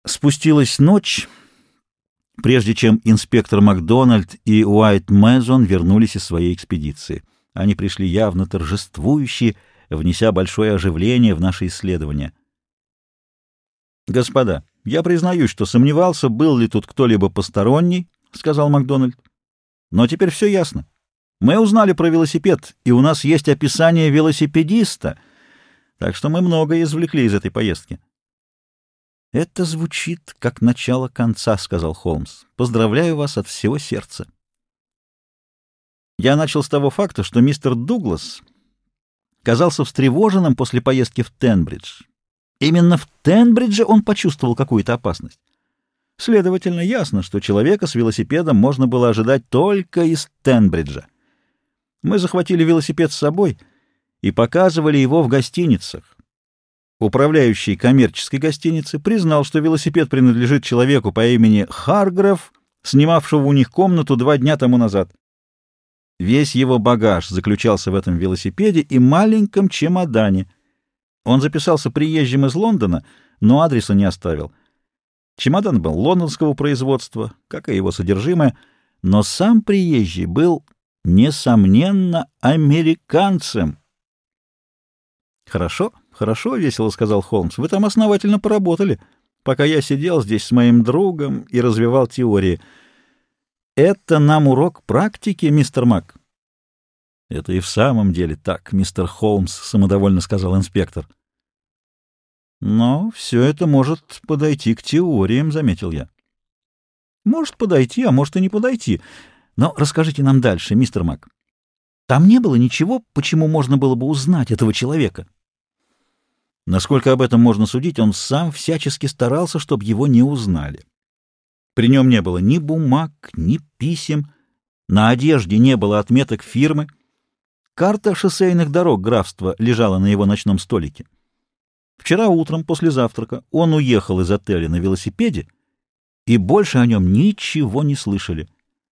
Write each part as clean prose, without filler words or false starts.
Спустилась ночь, прежде чем инспектор Макдональд и Уайт Мэзон вернулись из своей экспедиции. Они пришли явно торжествующие, внеся большое оживление в наше исследование. «Господа, я признаюсь, что сомневался, был ли тут кто-либо посторонний», — сказал Макдональд. «Но теперь все ясно. Мы узнали про велосипед, и у нас есть описание велосипедиста, так что мы многое извлекли из этой поездки». «Это звучит как начало конца», — сказал Холмс. «Поздравляю вас от всего сердца». Я начал с того факта, что мистер Дуглас казался встревоженным после поездки в Тенбридж. Именно в Тенбридже он почувствовал какую-то опасность. Следовательно, ясно, что человека с велосипедом можно было ожидать только из Тенбриджа. Мы захватили велосипед с собой и показывали его в гостиницах. Управляющий коммерческой гостиницы признал, что велосипед принадлежит человеку по имени Харгрев, снимавшего у них комнату 2 дня тому назад. Весь его багаж заключался в этом велосипеде и маленьком чемодане. Он записался приезжим из Лондона, но адреса не оставил. Чемодан был лондонского производства, как и его содержимое, но сам приезжий был, несомненно, американцем. «Хорошо, хорошо», — весело сказал Холмс. «Вы там основательно поработали, пока я сидел здесь с моим другом и развивал теории. Это нам урок практики, мистер Мак». «Это и в самом деле так, мистер Холмс», — самодовольно сказал инспектор. «Но все это может подойти к теориям», — заметил я. «Может подойти, а может и не подойти. Но расскажите нам дальше, мистер Мак. Там не было ничего, почему можно было бы узнать этого человека?» Насколько об этом можно судить, он сам всячески старался, чтобы его не узнали. При нем не было ни бумаг, ни писем, на одежде не было отметок фирмы. Карта шоссейных дорог графства лежала на его ночном столике. Вчера утром, после завтрака, он уехал из отеля на велосипеде, и больше о нем ничего не слышали.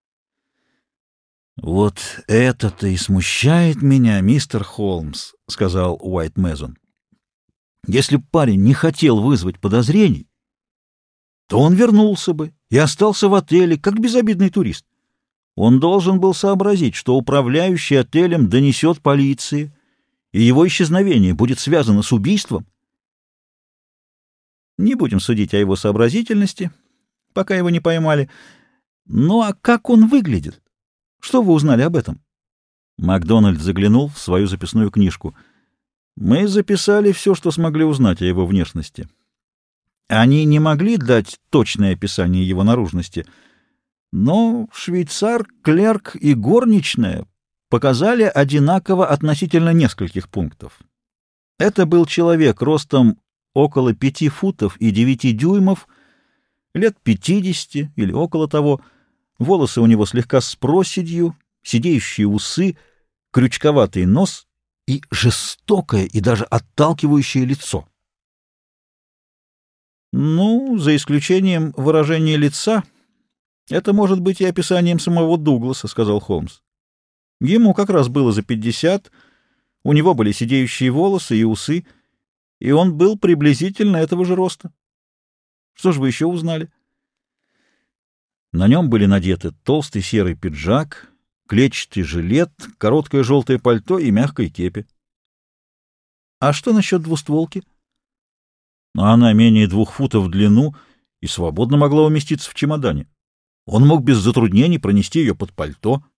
«Вот это-то и смущает меня, мистер Холмс», — сказал Уайт Мэзон. «Если б парень не хотел вызвать подозрений, то он вернулся бы и остался в отеле, как безобидный турист. Он должен был сообразить, что управляющий отелем донесет полиции, и его исчезновение будет связано с убийством. Не будем судить о его сообразительности, пока его не поймали. Ну а как он выглядит? Что вы узнали об этом?» Макдональд заглянул в свою записную книжку. «Мы записали все, что смогли узнать о его внешности. Они не могли дать точное описание его наружности, но швейцар, клерк и горничная показали одинаково относительно нескольких пунктов. Это был человек ростом около 5 футов и 9 дюймов, лет 50 или около того, волосы у него слегка с проседью, сидеющие усы, крючковатый нос и жестокое и даже отталкивающее лицо. «Ну, за исключением выражения лица, это может быть и описанием самого Дугласа», — сказал Холмс. «Ему как раз было за 50, у него были сидеющие волосы и усы, и он был приблизительно этого же роста. Что же вы еще узнали?» На нем были надеты толстый серый пиджак, клетчатый жилет, короткое желтое пальто и мягкая кепи. «А что насчет двустволки?» «Она менее 2 футов в длину и свободно могла уместиться в чемодане. Он мог без затруднений пронести ее под пальто».